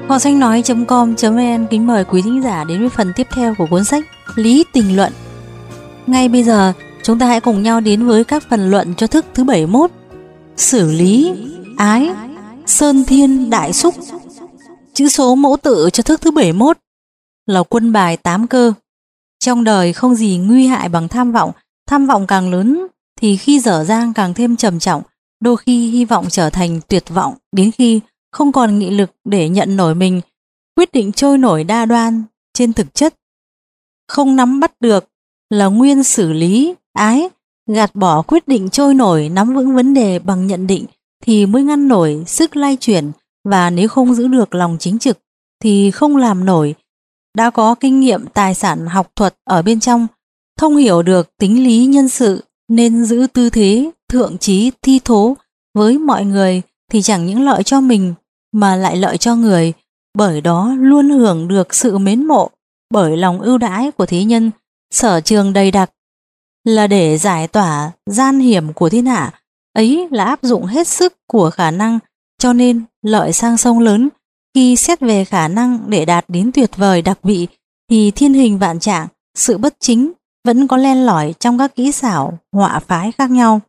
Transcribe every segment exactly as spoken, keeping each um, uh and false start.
Họ sách nói chấm com chấm vn kính mời quý thính giả đến với phần tiếp theo của cuốn sách Lý Tình Luận. Ngay bây giờ, chúng ta hãy cùng nhau đến với các phần luận cho thức thứ bảy mươi mốt. Xử lý, ái, sơn thiên đại xúc. Chữ số mẫu tự cho thức thứ bảy mươi mốt là quân bài tám cơ. Trong đời không gì nguy hại bằng tham vọng. Tham vọng càng lớn thì khi dở dang càng thêm trầm trọng. Đôi khi hy vọng trở thành tuyệt vọng, đến khi không còn nghị lực để nhận nổi mình, quyết định trôi nổi đa đoan. Trên thực chất, không nắm bắt được là nguyên xử lý, ái, gạt bỏ quyết định trôi nổi, nắm vững vấn đề bằng nhận định thì mới ngăn nổi sức lay chuyển, và nếu không giữ được lòng chính trực thì không làm nổi. Đã có kinh nghiệm tài sản học thuật ở bên trong, thông hiểu được tính lý nhân sự, nên giữ tư thế thượng trí thi thố với mọi người thì chẳng những lợi cho mình mà lại lợi cho người, bởi đó luôn hưởng được sự mến mộ bởi lòng ưu đãi của thế nhân. Sở trường đầy đặc là để giải tỏa gian hiểm của thiên hạ, ấy là áp dụng hết sức của khả năng, cho nên lợi sang sông lớn. Khi xét về khả năng để đạt đến tuyệt vời đặc vị thì thiên hình vạn trạng, sự bất chính vẫn có len lỏi trong các kỹ xảo họa phái khác nhau.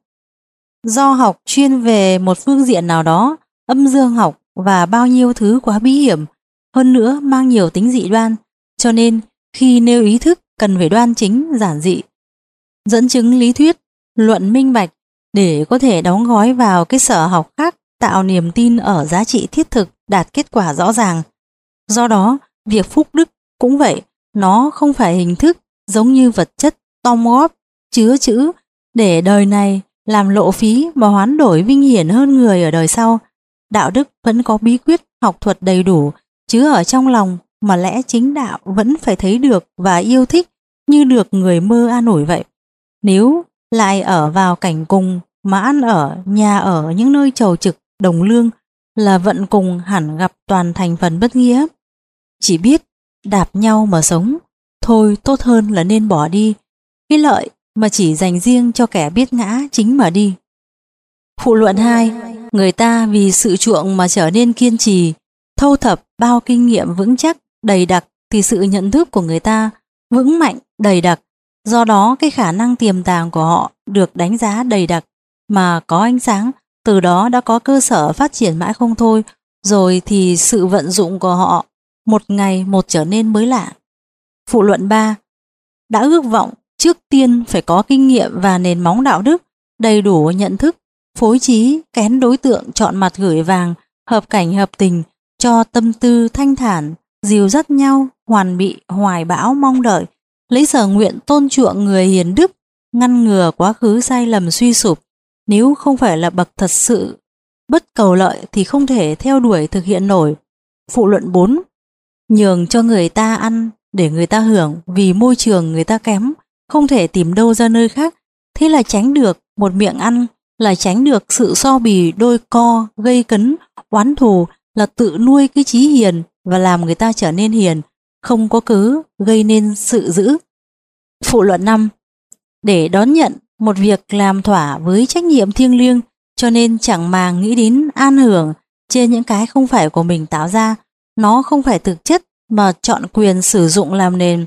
Do học chuyên về một phương diện nào đó, âm dương học và bao nhiêu thứ quá bí hiểm, hơn nữa mang nhiều tính dị đoan, cho nên khi nêu ý thức cần phải đoan chính, giản dị, dẫn chứng lý thuyết, luận minh bạch để có thể đóng gói vào cái sở học khác, tạo niềm tin ở giá trị thiết thực, đạt kết quả rõ ràng. Do đó, việc phúc đức cũng vậy, nó không phải hình thức giống như vật chất tom góp, chứa chữ để đời này làm lộ phí mà hoán đổi vinh hiển hơn người ở đời sau. Đạo đức vẫn có bí quyết học thuật đầy đủ, chứ ở trong lòng mà lẽ chính đạo vẫn phải thấy được và yêu thích như được người mơ an ủi vậy. Nếu lại ở vào cảnh cùng mà ăn ở nhà ở những nơi trầu trực đồng lương là vận cùng hẳn gặp toàn thành phần bất nghĩa. Chỉ biết đạp nhau mà sống, thôi tốt hơn là nên bỏ đi cái lợi mà chỉ dành riêng cho kẻ biết ngã chính mà đi. Phụ luận hai. Người ta vì sự chuộng mà trở nên kiên trì, thâu thập bao kinh nghiệm vững chắc, đầy đặc thì sự nhận thức của người ta vững mạnh, đầy đặc. Do đó cái khả năng tiềm tàng của họ được đánh giá đầy đặc mà có ánh sáng, từ đó đã có cơ sở phát triển mãi không thôi, rồi thì sự vận dụng của họ một ngày một trở nên mới lạ. Phụ luận ba. Đã ước vọng, trước tiên phải có kinh nghiệm và nền móng đạo đức, đầy đủ nhận thức, phối trí, kén đối tượng, chọn mặt gửi vàng, hợp cảnh hợp tình, cho tâm tư thanh thản, dìu dắt nhau, hoàn bị, hoài bão mong đợi, lấy sở nguyện tôn chuộng người hiền đức, ngăn ngừa quá khứ sai lầm suy sụp. Nếu không phải là bậc thật sự bất cầu lợi thì không thể theo đuổi thực hiện nổi. Phụ luận bốn. Nhường cho người ta ăn để người ta hưởng, vì môi trường người ta kém, không thể tìm đâu ra nơi khác, thế là tránh được một miệng ăn, là tránh được sự so bì đôi co, gây cấn, oán thù, là tự nuôi cái chí hiền và làm người ta trở nên hiền, không có cớ gây nên sự dữ. Phụ luận năm. Để đón nhận một việc làm thỏa với trách nhiệm thiêng liêng, cho nên chẳng màng nghĩ đến an hưởng trên những cái không phải của mình tạo ra, nó không phải thực chất mà chọn quyền sử dụng làm nền.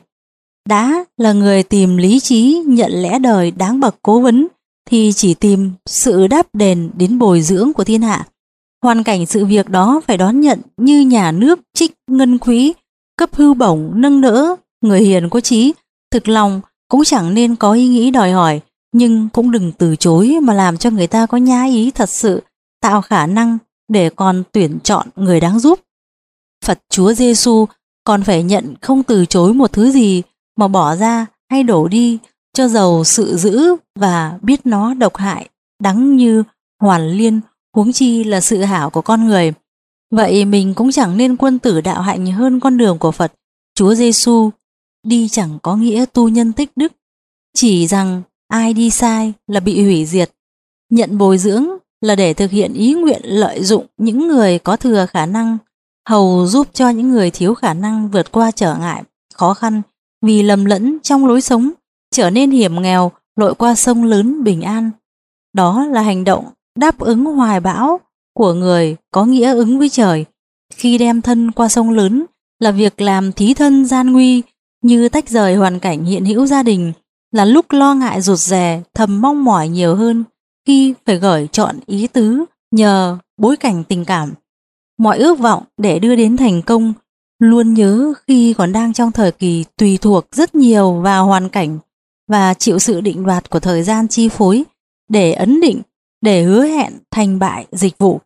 Đã là người tìm lý trí nhận lẽ đời đáng bậc cố vấn thì chỉ tìm sự đáp đền đến bồi dưỡng của thiên hạ. Hoàn cảnh sự việc đó phải đón nhận như nhà nước trích ngân quỹ, cấp hưu bổng nâng đỡ. Người hiền có trí, thực lòng cũng chẳng nên có ý nghĩ đòi hỏi, nhưng cũng đừng từ chối mà làm cho người ta có nhã ý thật sự, tạo khả năng để còn tuyển chọn người đáng giúp. Phật Chúa Giêsu còn phải nhận không từ chối một thứ gì mà bỏ ra hay đổ đi, cho dầu sự giữ và biết nó độc hại, đắng như hoàn liên, huống chi là sự hảo của con người. Vậy mình cũng chẳng nên quân tử đạo hạnh hơn con đường của Phật Chúa Giêsu đi, chẳng có nghĩa tu nhân tích đức, chỉ rằng ai đi sai là bị hủy diệt. Nhận bồi dưỡng là để thực hiện ý nguyện lợi dụng những người có thừa khả năng, hầu giúp cho những người thiếu khả năng vượt qua trở ngại, khó khăn vì lầm lẫn trong lối sống, trở nên hiểm nghèo, lội qua sông lớn bình an. Đó là hành động đáp ứng hoài bão của người có nghĩa ứng với trời. Khi đem thân qua sông lớn là việc làm thí thân gian nguy, như tách rời hoàn cảnh hiện hữu gia đình là lúc lo ngại rụt rè, thầm mong mỏi nhiều hơn khi phải gởi chọn ý tứ nhờ bối cảnh tình cảm. Mọi ước vọng để đưa đến thành công luôn nhớ khi còn đang trong thời kỳ tùy thuộc rất nhiều vào hoàn cảnh và chịu sự định đoạt của thời gian chi phối để ấn định, để hứa hẹn thành bại dịch vụ.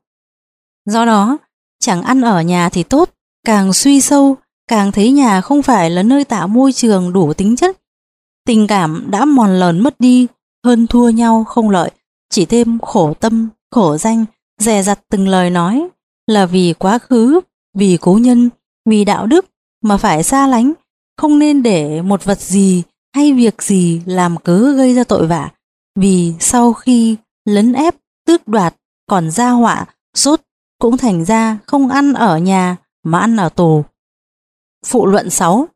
Do đó, chẳng ăn ở nhà thì tốt, càng suy sâu, càng thấy nhà không phải là nơi tạo môi trường đủ tính chất. Tình cảm đã mòn lờn mất đi, hơn thua nhau không lợi, chỉ thêm khổ tâm, khổ danh, dè dặt từng lời nói, là vì quá khứ, vì cố nhân, vì đạo đức mà phải xa lánh, không nên để một vật gì hay việc gì làm cớ gây ra tội vạ, vì sau khi lấn ép, tước đoạt, còn gia họa, sốt cũng thành ra không ăn ở nhà mà ăn ở tù. Phụ luận sáu.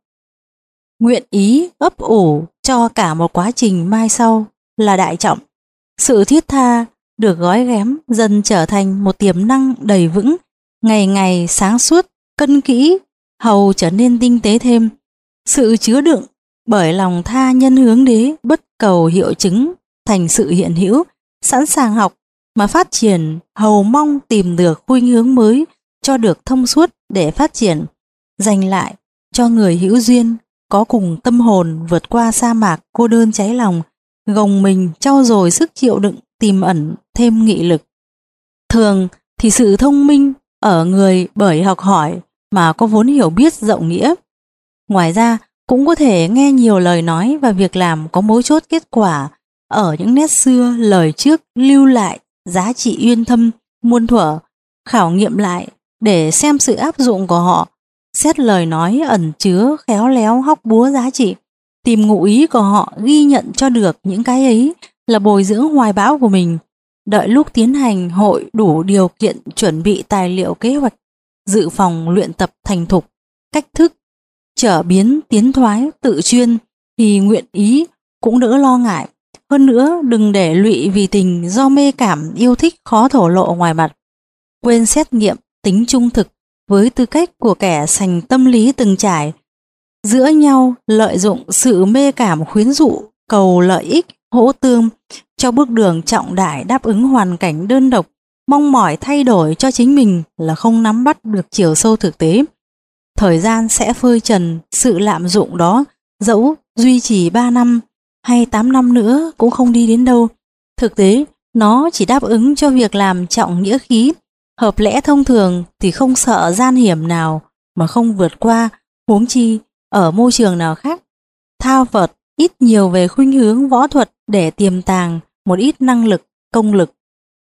Nguyện ý ấp ủ cho cả một quá trình mai sau là đại trọng. Sự thiết tha được gói ghém dần trở thành một tiềm năng đầy vững, ngày ngày sáng suốt, cân kỹ, hầu trở nên tinh tế thêm. Sự chứa đựng bởi lòng tha nhân hướng đế bất cầu hiệu chứng thành sự hiện hữu, sẵn sàng học mà phát triển, hầu mong tìm được khuynh hướng mới cho được thông suốt để phát triển, dành lại cho người hữu duyên có cùng tâm hồn vượt qua sa mạc cô đơn cháy lòng, gồng mình trau dồi sức chịu đựng, tìm ẩn thêm nghị lực. Thường thì sự thông minh ở người bởi học hỏi mà có vốn hiểu biết rộng nghĩa. Ngoài ra cũng có thể nghe nhiều lời nói và việc làm có mấu chốt kết quả ở những nét xưa lời trước lưu lại giá trị uyên thâm muôn thuở, khảo nghiệm lại để xem sự áp dụng của họ, xét lời nói ẩn chứa khéo léo hóc búa giá trị, tìm ngụ ý của họ, ghi nhận cho được những cái ấy là bồi dưỡng hoài bão của mình. Đợi lúc tiến hành hội đủ điều kiện chuẩn bị tài liệu kế hoạch, dự phòng luyện tập thành thục, cách thức, trở biến tiến thoái tự chuyên thì nguyện ý cũng đỡ lo ngại. Hơn nữa đừng để lụy vì tình do mê cảm yêu thích khó thổ lộ ngoài mặt. Quên xét nghiệm tính trung thực với tư cách của kẻ sành tâm lý từng trải. Giữa nhau lợi dụng sự mê cảm khuyến dụ cầu lợi ích hỗ tương cho bước đường trọng đại đáp ứng hoàn cảnh đơn độc, mong mỏi thay đổi cho chính mình là không nắm bắt được chiều sâu thực tế. Thời gian sẽ phơi trần sự lạm dụng đó, dẫu duy trì ba năm hay tám năm nữa cũng không đi đến đâu. Thực tế, nó chỉ đáp ứng cho việc làm trọng nghĩa khí, hợp lẽ thông thường thì không sợ gian hiểm nào mà không vượt qua, huống chi ở môi trường nào khác. Thao vợt ít nhiều về khuynh hướng võ thuật để tiềm tàng một ít năng lực, công lực.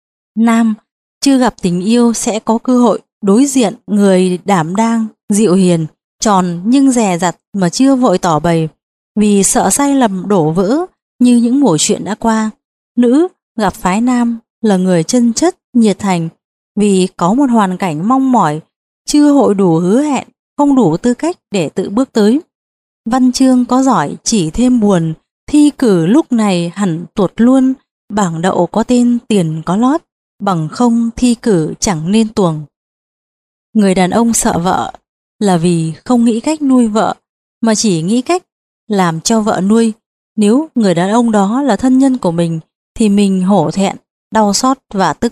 Nam, chưa gặp tình yêu sẽ có cơ hội đối diện người đảm đang, dịu hiền, tròn nhưng dè dặt mà chưa vội tỏ bày, vì sợ sai lầm đổ vỡ như những mẩu chuyện đã qua. Nữ gặp phái nam là người chân chất, nhiệt thành, vì có một hoàn cảnh mong mỏi, chưa hội đủ hứa hẹn, không đủ tư cách để tự bước tới. Văn chương có giỏi chỉ thêm buồn, thi cử lúc này hẳn tuột luôn, bảng đậu có tên tiền có lót, bằng không thi cử chẳng nên tuồng. Người đàn ông sợ vợ là vì không nghĩ cách nuôi vợ, mà chỉ nghĩ cách làm cho vợ nuôi. Nếu người đàn ông đó là thân nhân của mình thì mình hổ thẹn, đau xót và tức.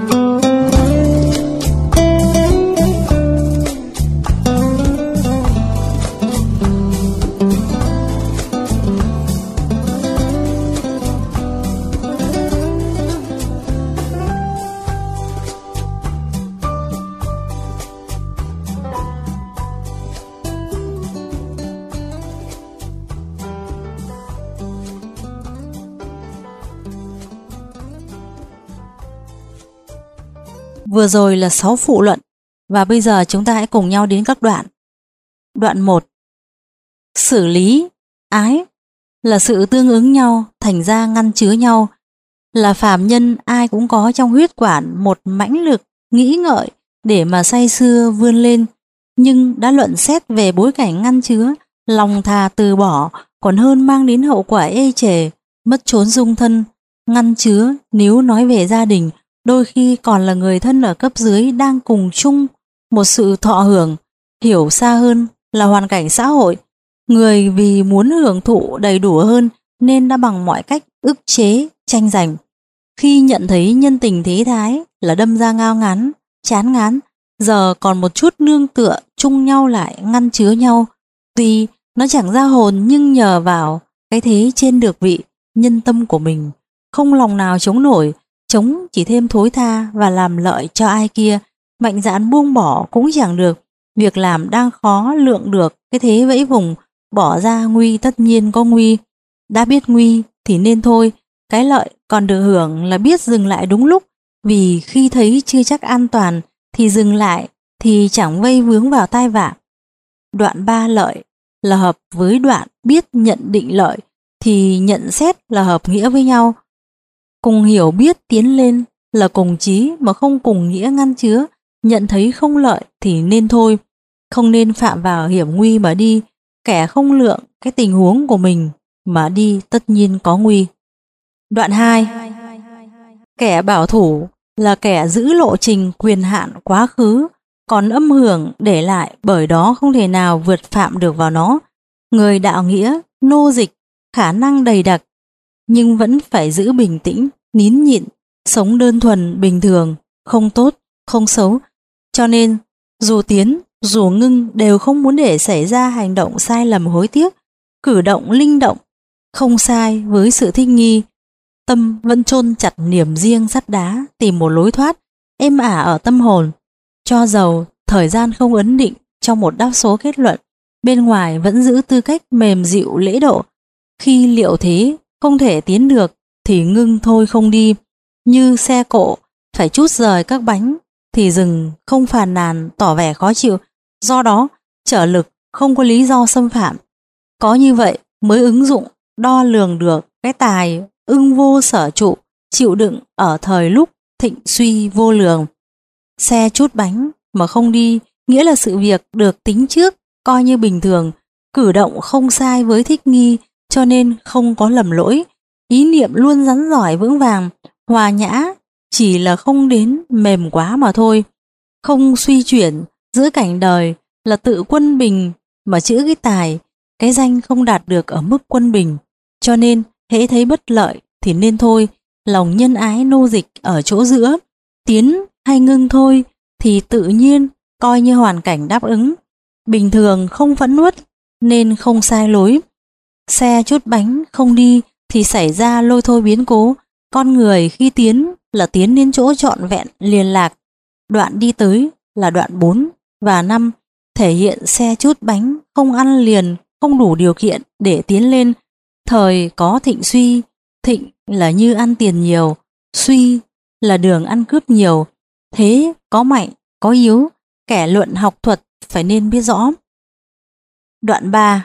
Vừa rồi là sáu phụ luận và bây giờ chúng ta hãy cùng nhau đến các đoạn. Đoạn một. Xử lý, ái là sự tương ứng nhau, thành ra ngăn chứa nhau. Là phàm nhân ai cũng có trong huyết quản một mãnh lực nghĩ ngợi để mà say sưa vươn lên, nhưng đã luận xét về bối cảnh ngăn chứa, lòng thà từ bỏ còn hơn mang đến hậu quả ê chề, mất chốn dung thân. Ngăn chứa nếu nói về gia đình, đôi khi còn là người thân ở cấp dưới đang cùng chung một sự thọ hưởng, hiểu xa hơn là hoàn cảnh xã hội. Người vì muốn hưởng thụ đầy đủ hơn nên đã bằng mọi cách ức chế, tranh giành. Khi nhận thấy nhân tình thế thái là đâm ra ngao ngán, chán ngán, giờ còn một chút nương tựa chung nhau lại ngăn chứa nhau. Tuy nó chẳng ra hồn nhưng nhờ vào cái thế trên được vị, nhân tâm của mình không lòng nào chống nổi, chống chỉ thêm thối tha và làm lợi cho ai kia. Mạnh dạn buông bỏ cũng chẳng được, việc làm đang khó lượng được, cái thế vẫy vùng, bỏ ra nguy tất nhiên có nguy. Đã biết nguy thì nên thôi, cái lợi còn được hưởng là biết dừng lại đúng lúc, vì khi thấy chưa chắc an toàn thì dừng lại thì chẳng vây vướng vào tai vạ. Đoạn ba lợi là hợp với đoạn biết nhận định lợi, thì nhận xét là hợp nghĩa với nhau. Cùng hiểu biết tiến lên là cùng chí mà không cùng nghĩa ngăn chứa. Nhận thấy không lợi thì nên thôi, không nên phạm vào hiểm nguy mà đi. Kẻ không lượng cái tình huống của mình mà đi tất nhiên có nguy. Đoạn hai. Kẻ bảo thủ là kẻ giữ lộ trình quyền hạn quá khứ, còn âm hưởng để lại bởi đó không thể nào vượt phạm được vào nó. Người đạo nghĩa, nô dịch, khả năng đầy đặc, nhưng vẫn phải giữ bình tĩnh, nín nhịn, sống đơn thuần bình thường, không tốt, không xấu. Cho nên, dù tiến, dù ngưng đều không muốn để xảy ra hành động sai lầm hối tiếc, cử động linh động, không sai với sự thích nghi. Tâm vẫn chôn chặt niềm riêng sắt đá, tìm một lối thoát, êm ả ở tâm hồn. Cho dầu thời gian không ấn định trong một đáp số kết luận, bên ngoài vẫn giữ tư cách mềm dịu lễ độ. Khi liệu thế không thể tiến được thì ngưng thôi không đi. Như xe cộ phải trút rời các bánh thì dừng không phàn nàn tỏ vẻ khó chịu. Do đó trở lực không có lý do xâm phạm. Có như vậy mới ứng dụng đo lường được cái tài ưng vô sở trụ, chịu đựng ở thời lúc thịnh suy vô lường. Xe trút bánh mà không đi nghĩa là sự việc được tính trước, coi như bình thường, cử động không sai với thích nghi, cho nên không có lầm lỗi. Ý niệm luôn rắn giỏi vững vàng, hòa nhã, chỉ là không đến mềm quá mà thôi. Không suy chuyển giữa cảnh đời là tự quân bình, mà chữ cái tài, cái danh không đạt được ở mức quân bình. Cho nên hễ thấy bất lợi thì nên thôi, lòng nhân ái nô dịch ở chỗ giữa, tiến hay ngưng thôi thì tự nhiên coi như hoàn cảnh đáp ứng. Bình thường không phẫn uất nên không sai lối. Xe chút bánh không đi thì xảy ra lôi thôi biến cố. Con người khi tiến là tiến đến chỗ trọn vẹn liền lạc. Đoạn đi tới là đoạn bốn và năm thể hiện xe chút bánh không ăn liền, không đủ điều kiện để tiến lên. Thời có thịnh suy, thịnh là như ăn tiền nhiều, suy là đường ăn cướp nhiều. Thế có mạnh, có yếu, kẻ luận học thuật phải nên biết rõ. Đoạn ba.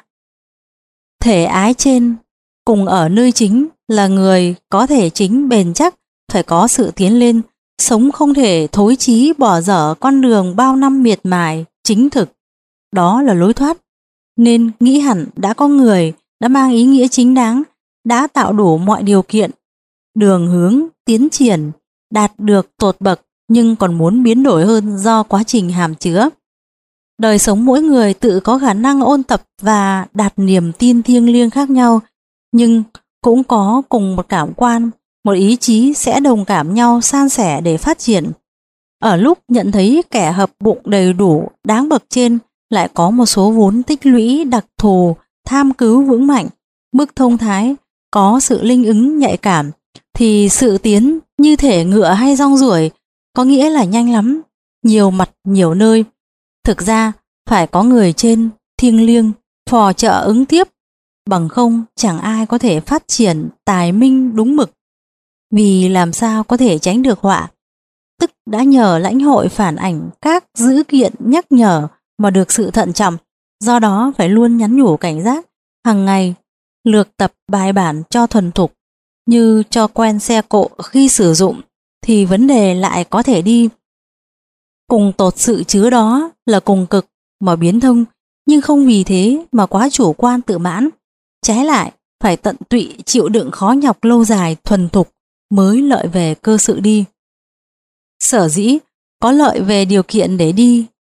Thể ái trên cùng ở nơi chính là người có thể chính bền chắc, phải có sự tiến lên, sống không thể thối chí bỏ dở con đường bao năm miệt mài, chính thực. Đó là lối thoát. Nên nghĩ hẳn đã có người đã mang ý nghĩa chính đáng, đã tạo đủ mọi điều kiện, đường hướng tiến triển, đạt được tột bậc, nhưng còn muốn biến đổi hơn do quá trình hàm chứa. Đời sống mỗi người tự có khả năng ôn tập và đạt niềm tin thiêng liêng khác nhau, nhưng cũng có cùng một cảm quan, một ý chí sẽ đồng cảm nhau san sẻ để phát triển. Ở lúc nhận thấy kẻ hợp bụng đầy đủ, đáng bậc trên lại có một số vốn tích lũy đặc thù, tham cứu vững mạnh, mức thông thái, có sự linh ứng nhạy cảm, thì sự tiến như thể ngựa hay rong ruổi, có nghĩa là nhanh lắm, nhiều mặt nhiều nơi. Thực ra phải có người trên thiêng liêng phò trợ ứng tiếp, bằng không chẳng ai có thể phát triển tài minh đúng mực. Vì làm sao có thể tránh được họa, tức đã nhờ lãnh hội phản ảnh các dữ kiện nhắc nhở mà được sự thận trọng. Do đó phải luôn nhắn nhủ cảnh giác, hàng ngày lược tập bài bản cho thuần thục. Như cho quen xe cộ khi sử dụng thì vấn đề lại có thể đi. Cùng tột sự chứa đó là cùng cực mà biến thông, nhưng không vì thế mà quá chủ quan tự mãn. Trái lại phải tận tụy chịu đựng khó nhọc lâu dài thuần thục mới lợi về cơ sự đi. Sở dĩ có lợi về điều kiện để đi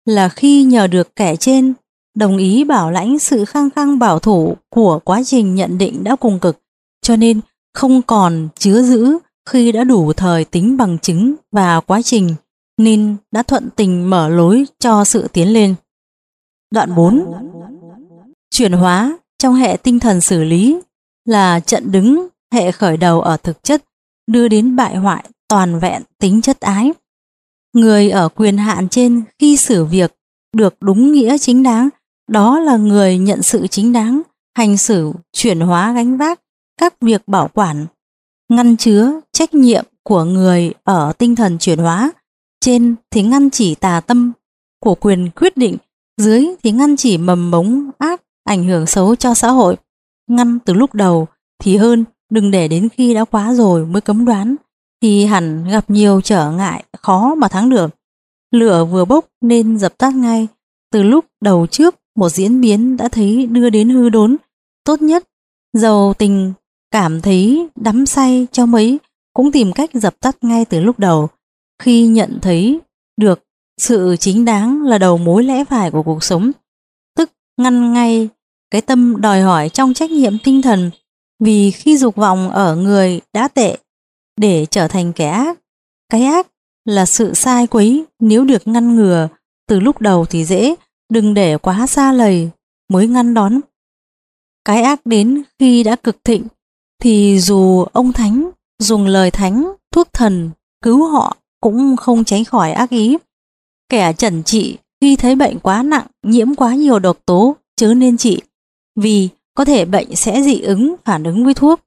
là khi nhờ được kẻ trên đồng ý bảo lãnh sự khăng khăng bảo thủ của quá trình nhận định đã cùng cực, cho nên không còn chứa giữ khi đã đủ thời tính bằng chứng và quá trình, nên đã thuận tình mở lối cho sự tiến lên. Đoạn bốn. Chuyển hóa trong hệ tinh thần xử lý là trận đứng hệ khởi đầu ở thực chất, đưa đến bại hoại toàn vẹn tính chất ái. Người ở quyền hạn trên khi xử việc được đúng nghĩa chính đáng, đó là người nhận sự chính đáng, hành xử, chuyển hóa gánh vác các việc bảo quản, ngăn chứa trách nhiệm của người ở tinh thần chuyển hóa. Trên thì ngăn chỉ tà tâm của quyền quyết định, dưới thì ngăn chỉ mầm mống ác ảnh hưởng xấu cho xã hội. Ngăn từ lúc đầu thì hơn, đừng để đến khi đã quá rồi mới cấm đoán, thì hẳn gặp nhiều trở ngại khó mà thắng được. Lửa vừa bốc nên dập tắt ngay, từ lúc đầu trước một diễn biến đã thấy đưa đến hư đốn. Tốt nhất, dầu tình cảm thấy đắm say cho mấy, cũng tìm cách dập tắt ngay từ lúc đầu. Khi nhận thấy được sự chính đáng là đầu mối lẽ phải của cuộc sống, tức ngăn ngay cái tâm đòi hỏi trong trách nhiệm tinh thần. Vì khi dục vọng ở người đã tệ để trở thành kẻ ác, cái ác là sự sai quấy, nếu được ngăn ngừa từ lúc đầu thì dễ, đừng để quá xa lầy mới ngăn đón. Cái ác đến khi đã cực thịnh thì dù ông thánh dùng lời thánh, thuốc thần cứu họ cũng không tránh khỏi ác ý. Kẻ chẩn trị khi thấy bệnh quá nặng, nhiễm quá nhiều độc tố chớ nên trị, vì có thể bệnh sẽ dị ứng, phản ứng với thuốc.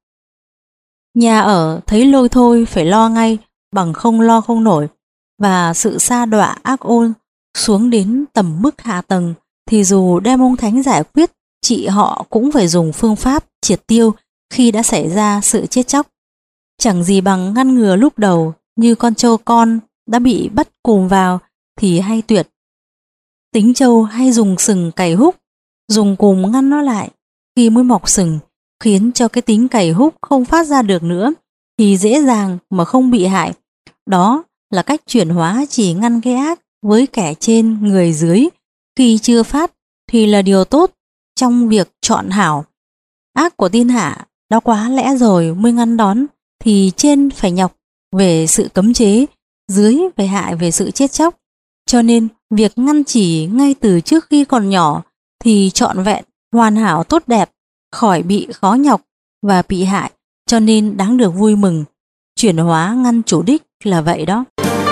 Nhà ở thấy lôi thôi phải lo ngay, bằng không lo không nổi. Và sự sa đọa ác ôn xuống đến tầm mức hạ tầng thì dù đem ông thánh giải quyết trị họ cũng phải dùng phương pháp triệt tiêu khi đã xảy ra sự chết chóc. Chẳng gì bằng ngăn ngừa lúc đầu, như con trâu con đã bị bắt cùm vào thì hay tuyệt. Tính trâu hay dùng sừng cày húc, dùng cùm ngăn nó lại, khi mới mọc sừng, khiến cho cái tính cày húc không phát ra được nữa, thì dễ dàng mà không bị hại. Đó là cách chuyển hóa chỉ ngăn cái ác với kẻ trên người dưới, khi chưa phát thì là điều tốt trong việc chọn hảo. Ác của thiên hạ đó quá lẽ rồi mới ngăn đón, thì trên phải nhọc về sự cấm chế, dưới phải hại về sự chết chóc. Cho nên việc ngăn chỉ ngay từ trước khi còn nhỏ thì trọn vẹn, hoàn hảo, tốt đẹp, khỏi bị khó nhọc và bị hại, cho nên đáng được vui mừng. Chuyển hóa ngăn chủ đích là vậy đó.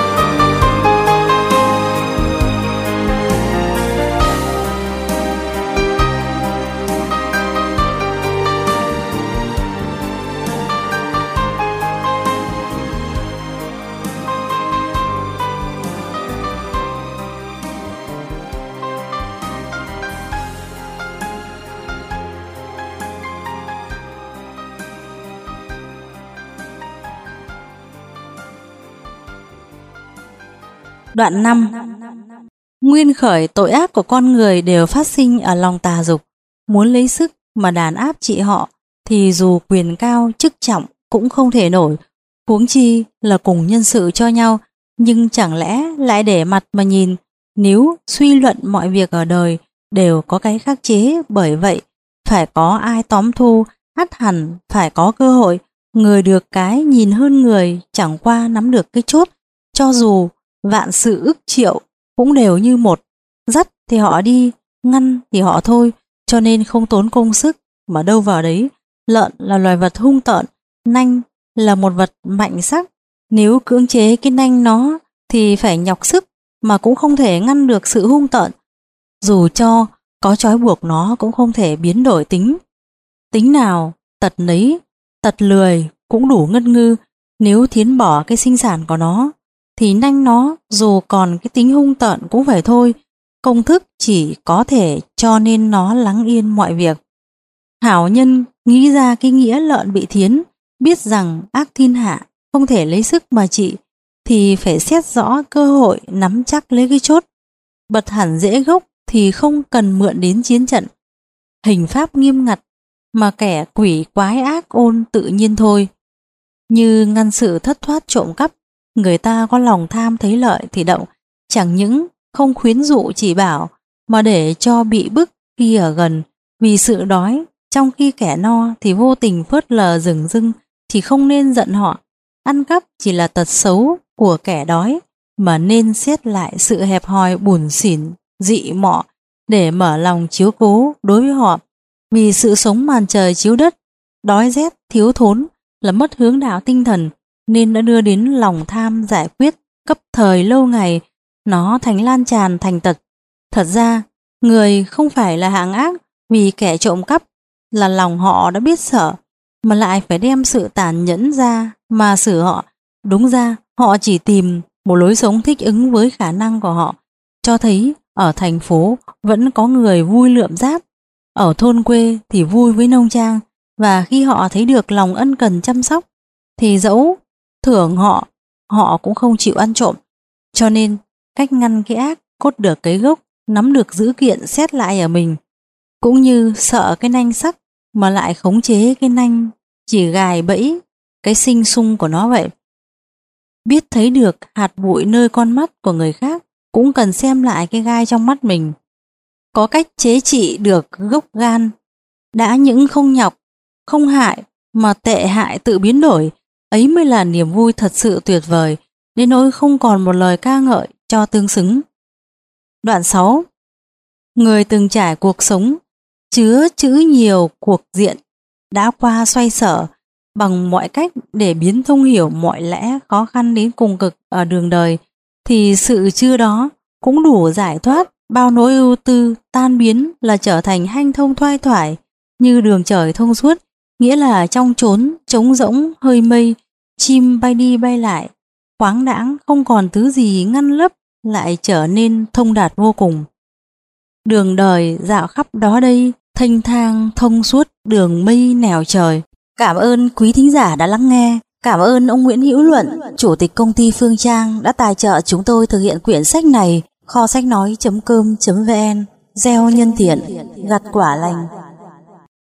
Đoạn năm. Nguyên khởi tội ác của con người đều phát sinh ở lòng tà dục, muốn lấy sức mà đàn áp trị họ thì dù quyền cao chức trọng cũng không thể nổi, huống chi là cùng nhân sự cho nhau. Nhưng chẳng lẽ lại để mặt mà nhìn, nếu suy luận mọi việc ở đời đều có cái khắc chế, bởi vậy phải có ai tóm thu, ắt hẳn phải có cơ hội. Người được cái nhìn hơn người, chẳng qua nắm được cái chốt, cho dù vạn sự ức triệu cũng đều như một, dắt thì họ đi, ngăn thì họ thôi, cho nên không tốn công sức mà đâu vào đấy. Lợn là loài vật hung tợn, nanh là một vật mạnh sắc, nếu cưỡng chế cái nanh nó thì phải nhọc sức mà cũng không thể ngăn được sự hung tợn. Dù cho có trói buộc nó cũng không thể biến đổi tính. Tính nào tật nấy, tật lười cũng đủ ngất ngư. Nếu thiến bỏ cái sinh sản của nó thì nanh nó dù còn cái tính hung tợn cũng phải thôi. Công thức chỉ có thể cho nên nó lắng yên mọi việc. Hảo nhân nghĩ ra cái nghĩa lợn bị thiến, biết rằng ác thiên hạ không thể lấy sức mà trị, thì phải xét rõ cơ hội, nắm chắc lấy cái chốt. Bật hẳn dễ gốc thì không cần mượn đến chiến trận. Hình pháp nghiêm ngặt mà kẻ quỷ quái ác ôn tự nhiên thôi. Như ngăn sự thất thoát trộm cắp, người ta có lòng tham thấy lợi thì động, chẳng những không khuyến dụ chỉ bảo, mà để cho bị bức khi ở gần vì sự đói, trong khi kẻ no thì vô tình phớt lờ dửng dưng, thì không nên giận họ. Ăn cắp chỉ là tật xấu của kẻ đói, mà nên xét lại sự hẹp hòi bủn xỉn, dị mọ để mở lòng chiếu cố đối với họ. Vì sự sống màn trời chiếu đất, đói rét, thiếu thốn là mất hướng đạo tinh thần, nên đã đưa đến lòng tham giải quyết cấp thời lâu ngày, nó thành lan tràn thành tật. Thật ra, người không phải là hạng ác vì kẻ trộm cắp là lòng họ đã biết sợ, mà lại phải đem sự tàn nhẫn ra mà xử họ. Đúng ra, họ chỉ tìm một lối sống thích ứng với khả năng của họ, cho thấy ở thành phố vẫn có người vui lượm giáp, ở thôn quê thì vui với nông trang, và khi họ thấy được lòng ân cần chăm sóc thì dẫu thưởng họ, họ cũng không chịu ăn trộm. Cho nên cách ngăn cái ác cốt được cái gốc, nắm được dữ kiện xét lại ở mình, cũng như sợ cái nanh sắc mà lại khống chế cái nanh chỉ gài bẫy cái sinh sung của nó vậy. Biết thấy được hạt bụi nơi con mắt của người khác, cũng cần xem lại cái gai trong mắt mình. Có cách chế trị được gốc gan, đã những không nhọc, không hại, mà tệ hại tự biến đổi, ấy mới là niềm vui thật sự tuyệt vời, đến nỗi không còn một lời ca ngợi cho tương xứng. Đoạn sáu. Người từng trải cuộc sống chứa chữ nhiều cuộc diện, đã qua xoay sở bằng mọi cách để biến thông hiểu mọi lẽ khó khăn đến cùng cực ở đường đời, thì sự chưa đó cũng đủ giải thoát bao nỗi ưu tư, tan biến là trở thành hanh thông thoai thoải như đường trời thông suốt, nghĩa là trong chốn trống rỗng hơi mây, chim bay đi bay lại, khoáng đãng không còn thứ gì ngăn lấp, lại trở nên thông đạt vô cùng. Đường đời dạo khắp đó đây, thanh thang thông suốt đường mây nẻo trời. Cảm ơn quý thính giả đã lắng nghe. Cảm ơn ông Nguyễn Hữu Luận, chủ tịch công ty Phương Trang đã tài trợ chúng tôi thực hiện quyển sách này. Kho sách nói chấm com chấm vn, gieo nhân thiện, gặt quả lành.